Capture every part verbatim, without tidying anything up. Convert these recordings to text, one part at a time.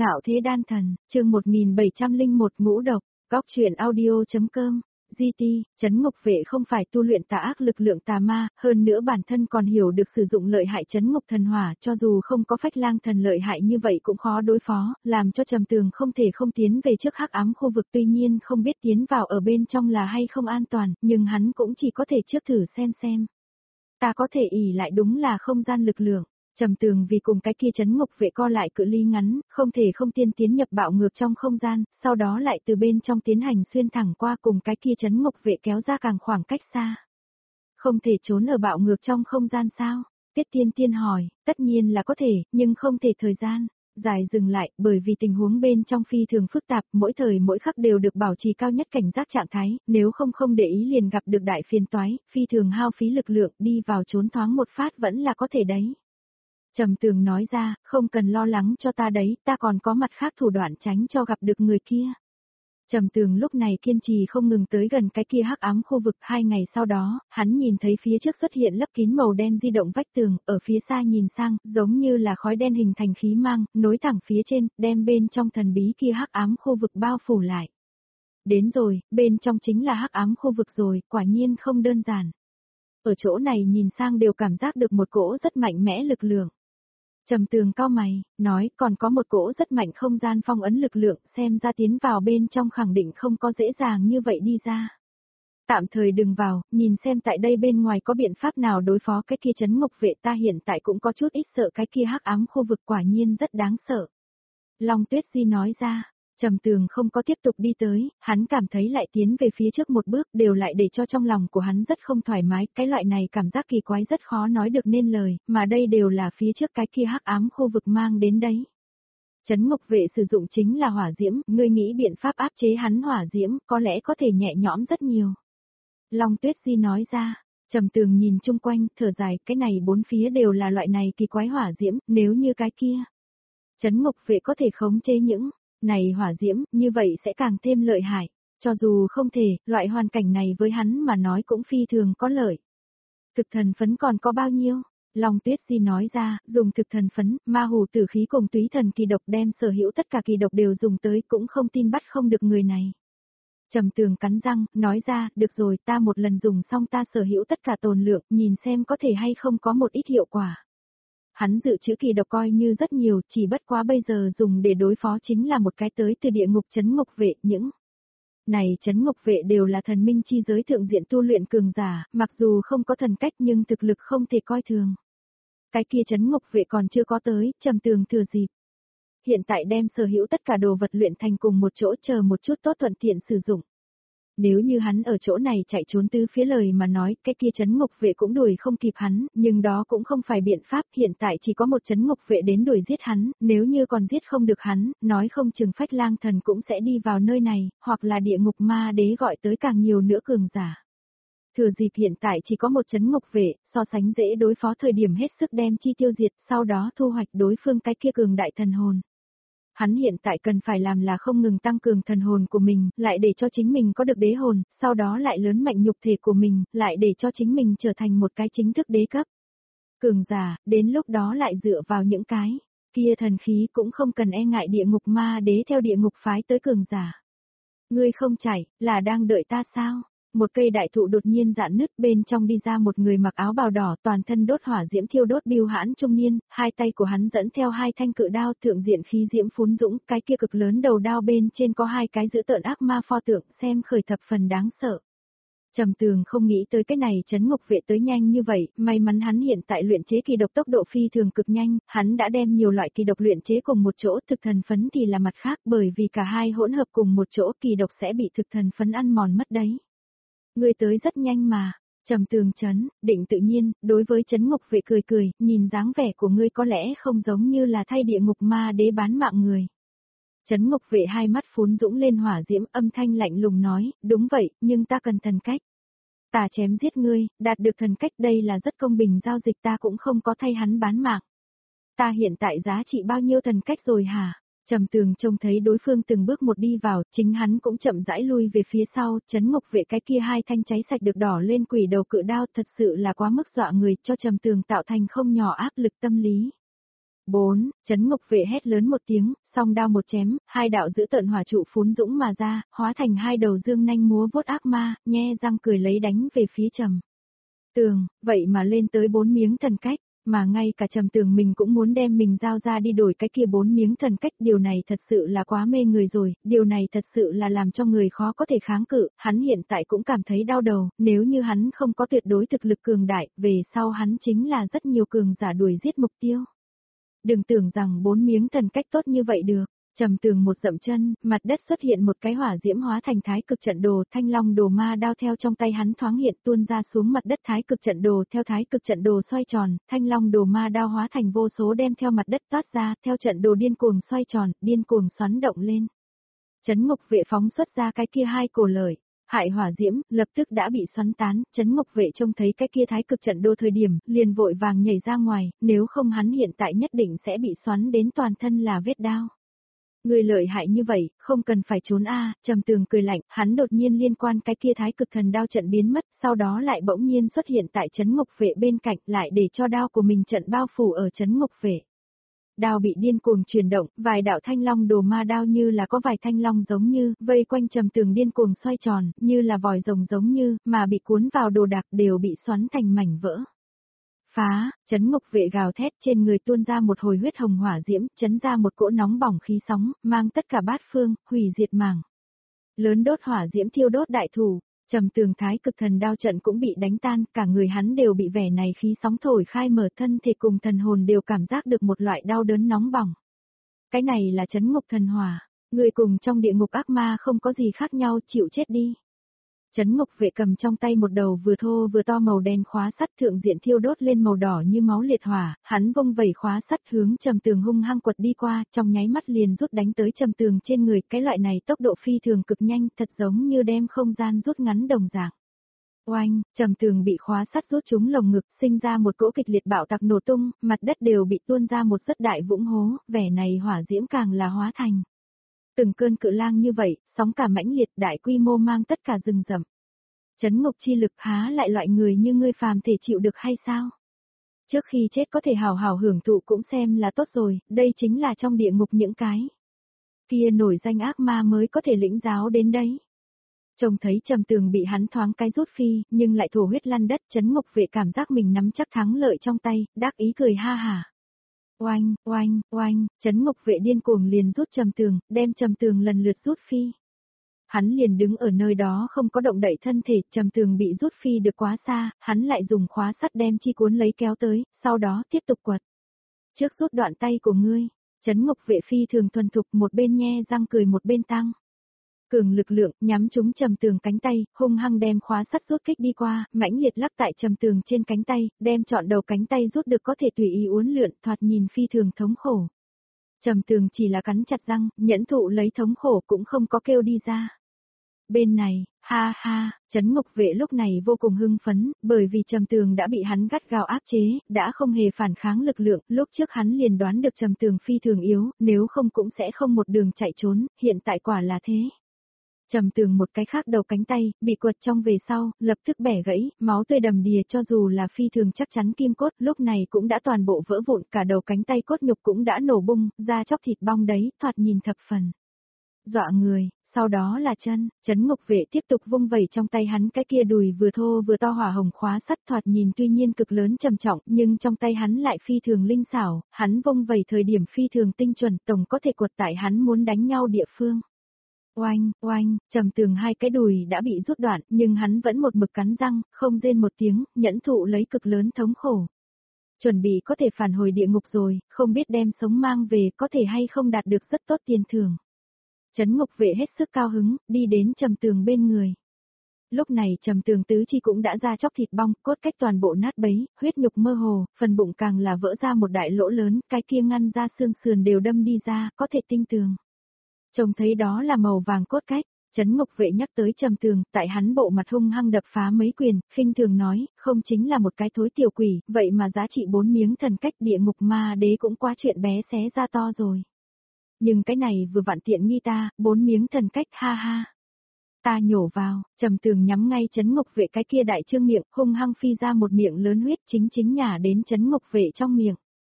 Ngạo thế đan thần, chương một nghìn bảy trăm lẻ một ngũ độc, góc truyện audio.com. giê tê, Trấn Ngục Vệ không phải tu luyện tà ác lực lượng tà ma, hơn nữa bản thân còn hiểu được sử dụng lợi hại Trấn Ngục thần hỏa, cho dù không có Phách Lang thần lợi hại như vậy cũng khó đối phó, làm cho Trầm Tường không thể không tiến về trước hắc ám khu vực, tuy nhiên không biết tiến vào ở bên trong là hay không an toàn, nhưng hắn cũng chỉ có thể trước thử xem xem. Ta có thể ỷ lại đúng là không gian lực lượng. Trầm Tường vì cùng cái kia Trấn Ngục Vệ co lại cự ly ngắn, không thể không tiên tiến nhập bạo ngược trong không gian, sau đó lại từ bên trong tiến hành xuyên thẳng qua cùng cái kia Trấn Ngục Vệ kéo ra càng khoảng cách xa. Không thể trốn ở bạo ngược trong không gian sao? Tiết Tiên Tiên hỏi, tất nhiên là có thể, nhưng không thể thời gian dài dừng lại, bởi vì tình huống bên trong phi thường phức tạp, mỗi thời mỗi khắc đều được bảo trì cao nhất cảnh giác trạng thái, nếu không không để ý liền gặp được đại phiền toái, phi thường hao phí lực lượng, đi vào trốn thoáng một phát vẫn là có thể đấy. Trầm Tường nói ra, không cần lo lắng cho ta đấy, ta còn có mặt khác thủ đoạn tránh cho gặp được người kia. Trầm Tường lúc này kiên trì không ngừng tới gần cái kia hắc ám khu vực. Hai ngày sau đó, hắn nhìn thấy phía trước xuất hiện lấp kín màu đen di động vách tường, ở phía xa nhìn sang, giống như là khói đen hình thành khí mang, nối thẳng phía trên, đem bên trong thần bí kia hắc ám khu vực bao phủ lại. Đến rồi, bên trong chính là hắc ám khu vực rồi, quả nhiên không đơn giản. Ở chỗ này nhìn sang đều cảm giác được một cỗ rất mạnh mẽ lực lượng. Trầm Tường cau mày, nói còn có một cỗ rất mạnh không gian phong ấn lực lượng, xem ra tiến vào bên trong khẳng định không có dễ dàng như vậy đi ra. Tạm thời đừng vào, nhìn xem tại đây bên ngoài có biện pháp nào đối phó cái kia Trấn Ngục Vệ, ta hiện tại cũng có chút ít sợ cái kia hắc ám khu vực, quả nhiên rất đáng sợ. Long Tuyết Di nói ra. Trầm Tường không có tiếp tục đi tới, hắn cảm thấy lại tiến về phía trước một bước đều lại để cho trong lòng của hắn rất không thoải mái, cái loại này cảm giác kỳ quái rất khó nói được nên lời, mà đây đều là phía trước cái kia hắc ám khu vực mang đến đấy. Trấn Ngục Vệ sử dụng chính là hỏa diễm, ngươi nghĩ biện pháp áp chế hắn hỏa diễm, có lẽ có thể nhẹ nhõm rất nhiều. Long Tuyết Di nói ra. Trầm Tường nhìn chung quanh, thở dài, cái này bốn phía đều là loại này kỳ quái hỏa diễm, nếu như cái kia Trấn Ngục Vệ có thể khống chế những này hỏa diễm, như vậy sẽ càng thêm lợi hại. Cho dù không thể, loại hoàn cảnh này với hắn mà nói cũng phi thường có lợi. Thực thần phấn còn có bao nhiêu? Long Tuyết Di nói ra, dùng thực thần phấn, ma hủ tử khí cùng túy thần kỳ độc đem sở hữu tất cả kỳ độc đều dùng tới, cũng không tin bắt không được người này. Trầm Tường cắn răng, nói ra, được rồi, ta một lần dùng xong ta sở hữu tất cả tồn lượng, nhìn xem có thể hay không có một ít hiệu quả. Hắn dự trữ kỳ độc coi như rất nhiều, chỉ bất quá bây giờ dùng để đối phó chính là một cái tới từ địa ngục Trấn Ngục Vệ, những này Trấn Ngục Vệ đều là thần minh chi giới thượng diện tu luyện cường giả, mặc dù không có thần cách nhưng thực lực không thể coi thường. Cái kia Trấn Ngục Vệ còn chưa có tới, Trầm Tường thừa dịp. Hiện tại đem sở hữu tất cả đồ vật luyện thành cùng một chỗ, chờ một chút tốt thuận tiện sử dụng. Nếu như hắn ở chỗ này chạy trốn tứ phía lời mà nói, cái kia Trấn Ngục Vệ cũng đuổi không kịp hắn, nhưng đó cũng không phải biện pháp, hiện tại chỉ có một Trấn Ngục Vệ đến đuổi giết hắn, nếu như còn giết không được hắn, nói không chừng Phách Lang thần cũng sẽ đi vào nơi này, hoặc là địa ngục ma đế gọi tới càng nhiều nữa cường giả. Thừa dịp hiện tại chỉ có một Trấn Ngục Vệ, so sánh dễ đối phó thời điểm hết sức đem chi tiêu diệt, sau đó thu hoạch đối phương cái kia cường đại thần hồn. Hắn hiện tại cần phải làm là không ngừng tăng cường thần hồn của mình, lại để cho chính mình có được đế hồn, sau đó lại lớn mạnh nhục thể của mình, lại để cho chính mình trở thành một cái chính thức đế cấp. Cường giả, đến lúc đó lại dựa vào những cái kia thần khí cũng không cần e ngại địa ngục ma đế theo địa ngục phái tới cường giả. Ngươi không chạy, là đang đợi ta sao? Một cây đại thụ đột nhiên rạn nứt, bên trong đi ra một người mặc áo bào đỏ, toàn thân đốt hỏa diễm thiêu đốt bưu hãn trung niên, hai tay của hắn dẫn theo hai thanh cự đao, thượng diện khí diễm phún dũng, cái kia cực lớn đầu đao bên trên có hai cái dữ tợn ác ma pho tượng, xem khởi thập phần đáng sợ. Trầm Tường không nghĩ tới cái này Trấn Ngục Vệ tới nhanh như vậy, may mắn hắn hiện tại luyện chế kỳ độc tốc độ phi thường cực nhanh, hắn đã đem nhiều loại kỳ độc luyện chế cùng một chỗ, thực thần phấn thì là mặt khác, bởi vì cả hai hỗn hợp cùng một chỗ kỳ độc sẽ bị thực thần phấn ăn mòn mất đấy. Ngươi tới rất nhanh mà. Trầm Tường chấn định tự nhiên, đối với Trấn Ngục Vệ cười cười, nhìn dáng vẻ của ngươi có lẽ không giống như là thay địa ngục ma đế bán mạng người. Trấn Ngục Vệ hai mắt phún dũng lên hỏa diễm, âm thanh lạnh lùng nói, đúng vậy, nhưng ta cần thần cách. Ta chém giết ngươi, đạt được thần cách, đây là rất công bình giao dịch, ta cũng không có thay hắn bán mạng. Ta hiện tại giá trị bao nhiêu thần cách rồi hả? Trầm Tường trông thấy đối phương từng bước một đi vào, chính hắn cũng chậm rãi lui về phía sau, Trấn Ngục Vệ cái kia hai thanh cháy sạch được đỏ lên quỷ đầu cự đao thật sự là quá mức dọa người, cho Trầm Tường tạo thành không nhỏ áp lực tâm lý. Bốn, Trấn Ngục Vệ hét lớn một tiếng, song đao một chém, hai đạo dữ tợn hỏa trụ phún dũng mà ra, hóa thành hai đầu dương nanh múa vuốt ác ma, nhe răng cười lấy đánh về phía Trầm Tường, vậy mà lên tới bốn miếng thần cách, mà ngay cả Trầm Tường mình cũng muốn đem mình giao ra đi đổi cái kia bốn miếng thần cách, điều này thật sự là quá mê người rồi, điều này thật sự là làm cho người khó có thể kháng cự, hắn hiện tại cũng cảm thấy đau đầu, nếu như hắn không có tuyệt đối thực lực cường đại, về sau hắn chính là rất nhiều cường giả đuổi giết mục tiêu. Đừng tưởng rằng bốn miếng thần cách tốt như vậy được. Trầm Tường một dậm chân, mặt đất xuất hiện một cái hỏa diễm hóa thành thái cực trận đồ, thanh long đồ ma đao theo trong tay hắn thoáng hiện tuôn ra xuống mặt đất thái cực trận đồ, theo thái cực trận đồ xoay tròn, thanh long đồ ma đao hóa thành vô số đem theo mặt đất toát ra, theo trận đồ điên cuồng xoay tròn, điên cuồng xoắn động lên. Trấn Ngục Vệ phóng xuất ra cái kia hai cổ lợi hại hỏa diễm, lập tức đã bị xoắn tán, Trấn Ngục Vệ trông thấy cái kia thái cực trận đồ thời điểm, liền vội vàng nhảy ra ngoài, nếu không hắn hiện tại nhất định sẽ bị xoắn đến toàn thân là vết đao. Người lợi hại như vậy, không cần phải trốn a, Trầm Tường cười lạnh, hắn đột nhiên liên quan cái kia thái cực thần đao trận biến mất, sau đó lại bỗng nhiên xuất hiện tại Trấn Ngục Vệ bên cạnh, lại để cho đao của mình trận bao phủ ở Trấn Ngục Vệ. Đao bị điên cuồng chuyển động, vài đạo thanh long đồ ma đao như là có vài thanh long giống như, vây quanh Trầm Tường điên cuồng xoay tròn, như là vòi rồng giống như, mà bị cuốn vào đồ đạc đều bị xoắn thành mảnh vỡ. Phá, Trấn Ngục Vệ gào thét, trên người tuôn ra một hồi huyết hồng hỏa diễm, chấn ra một cỗ nóng bỏng khí sóng, mang tất cả bát phương, hủy diệt màng. Lớn đốt hỏa diễm thiêu đốt đại thủ, Trầm Tường thái cực thần đao trận cũng bị đánh tan, cả người hắn đều bị vẻ này khí sóng thổi khai mở, thân thể cùng thần hồn đều cảm giác được một loại đau đớn nóng bỏng. Cái này là Trấn Ngục thần hỏa, người cùng trong địa ngục ác ma không có gì khác nhau, chịu chết đi. Trấn Ngục Vệ cầm trong tay một đầu vừa thô vừa to màu đen khóa sắt thượng diện thiêu đốt lên màu đỏ như máu liệt hỏa, hắn vung vẩy khóa sắt hướng Trầm Tường hung hăng quật đi qua, trong nháy mắt liền rút đánh tới Trầm Tường trên người, cái loại này tốc độ phi thường cực nhanh, thật giống như đem không gian rút ngắn đồng dạng. Oanh, Trầm Tường bị khóa sắt rút trúng lồng ngực, sinh ra một cỗ kịch liệt bạo tạc nổ tung, mặt đất đều bị tuôn ra một rất đại vũng hố, vẻ này hỏa diễm càng là hóa thành từng cơn cự lang như vậy, sóng cả mãnh liệt đại quy mô mang tất cả rừng rậm. Trấn ngục chi lực há lại loại người như ngươi phàm thể chịu được hay sao? Trước khi chết có thể hào hào hưởng thụ cũng xem là tốt rồi, đây chính là trong địa ngục những cái kia nổi danh ác ma mới có thể lĩnh giáo đến đấy. Trông thấy Trầm Tường bị hắn thoáng cái rút phi, nhưng lại thổ huyết lăn đất, Trấn Ngục Vệ cảm giác mình nắm chắc thắng lợi trong tay, đắc ý cười ha hả. Oanh, oanh, oanh, Trấn Ngục Vệ điên cuồng liền rút Trầm Tường, đem Trầm Tường lần lượt rút phi. Hắn liền đứng ở nơi đó không có động đậy thân thể, Trầm Tường bị rút phi được quá xa, hắn lại dùng khóa sắt đem chi cuốn lấy kéo tới, sau đó tiếp tục quật. Trước rút đoạn tay của ngươi, Trấn Ngục Vệ phi thường thuần thục, một bên nhe răng cười một bên tăng cường lực lượng, nhắm trúng Trầm Tường cánh tay, hung hăng đem khóa sắt rút kích đi qua, mãnh liệt lắc tại Trầm Tường trên cánh tay, đem trọn đầu cánh tay rút được có thể tùy ý uốn lượn, thoạt nhìn phi thường thống khổ. Trầm Tường chỉ là cắn chặt răng, nhẫn thụ lấy thống khổ cũng không có kêu đi ra. Bên này, ha ha, Trấn Ngục Vệ lúc này vô cùng hưng phấn, bởi vì Trầm Tường đã bị hắn gắt gao áp chế, đã không hề phản kháng lực lượng, lúc trước hắn liền đoán được Trầm Tường phi thường yếu, nếu không cũng sẽ không một đường chạy trốn, hiện tại quả là thế. Trầm Tường một cái khác đầu cánh tay, bị quật trong về sau, lập tức bẻ gãy, máu tươi đầm đìa, cho dù là phi thường chắc chắn kim cốt, lúc này cũng đã toàn bộ vỡ vụn, cả đầu cánh tay cốt nhục cũng đã nổ bung, da chóc thịt bong đấy, thoạt nhìn thập phần dọa người. Sau đó là chân, Trấn Ngục Vệ tiếp tục vung vẩy trong tay hắn cái kia đùi vừa thô vừa to hỏa hồng khóa sắt, thoạt nhìn tuy nhiên cực lớn trầm trọng, nhưng trong tay hắn lại phi thường linh xảo, hắn vung vẩy thời điểm phi thường tinh chuẩn, tổng có thể quật tại hắn muốn đánh nhau địa phương. Oanh, oanh, Trầm Tường hai cái đùi đã bị rút đoạn, nhưng hắn vẫn một mực cắn răng, không rên một tiếng, nhẫn thụ lấy cực lớn thống khổ. Chuẩn bị có thể phản hồi địa ngục rồi, không biết đem sống mang về có thể hay không đạt được rất tốt tiền thưởng. Trấn Ngục Vệ hết sức cao hứng, đi đến Trầm Tường bên người. Lúc này Trầm Tường tứ chi cũng đã ra chóc thịt bong, cốt cách toàn bộ nát bấy, huyết nhục mơ hồ, phần bụng càng là vỡ ra một đại lỗ lớn, cái kia ngăn ra xương sườn đều đâm đi ra, có thể tinh tường. Trông thấy đó là màu vàng cốt cách, Trấn Ngục Vệ nhắc tới Trầm Tường, tại hắn bộ mặt hung hăng đập phá mấy quyền, khinh thường nói, không chính là một cái thối tiểu quỷ, vậy mà giá trị bốn miếng thần cách địa ngục ma đế cũng quá chuyện bé xé ra to rồi. Nhưng cái này vừa vặn tiện nghi ta, bốn miếng thần cách, ha ha. Ta nhổ vào, Trầm Tường nhắm ngay Trấn Ngục Vệ cái kia đại trương miệng, hung hăng phi ra một miệng lớn huyết, chính chính nhả đến Trấn Ngục Vệ trong miệng.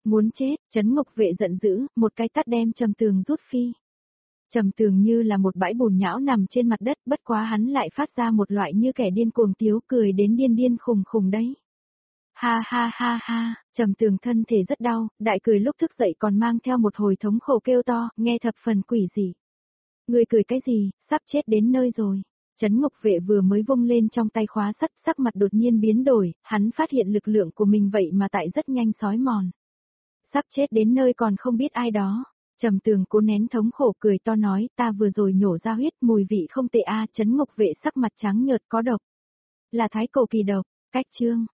Muốn chết, Trấn Ngục Vệ giận dữ, một cái tát đem Trầm Tường rút phi. Trầm Tường như là một bãi bùn nhão nằm trên mặt đất, bất quá hắn lại phát ra một loại như kẻ điên cuồng tiếu cười đến điên điên khùng khùng đấy. Ha ha ha ha, Trầm Tường thân thể rất đau, đại cười lúc thức dậy còn mang theo một hồi thống khổ kêu to, nghe thập phần quỷ dị. Người cười cái gì, sắp chết đến nơi rồi. Trấn Ngục Vệ vừa mới vung lên trong tay khóa sắt, sắc mặt đột nhiên biến đổi, hắn phát hiện lực lượng của mình vậy mà tại rất nhanh sói mòn. Sắp chết đến nơi còn không biết ai đó. Trầm Tường cố nén thống khổ cười to nói, ta vừa rồi nhổ ra huyết, mùi vị không tệ a. Trấn Ngục Vệ sắc mặt trắng nhợt, có độc. Là thái cổ kỳ độc. Cách chương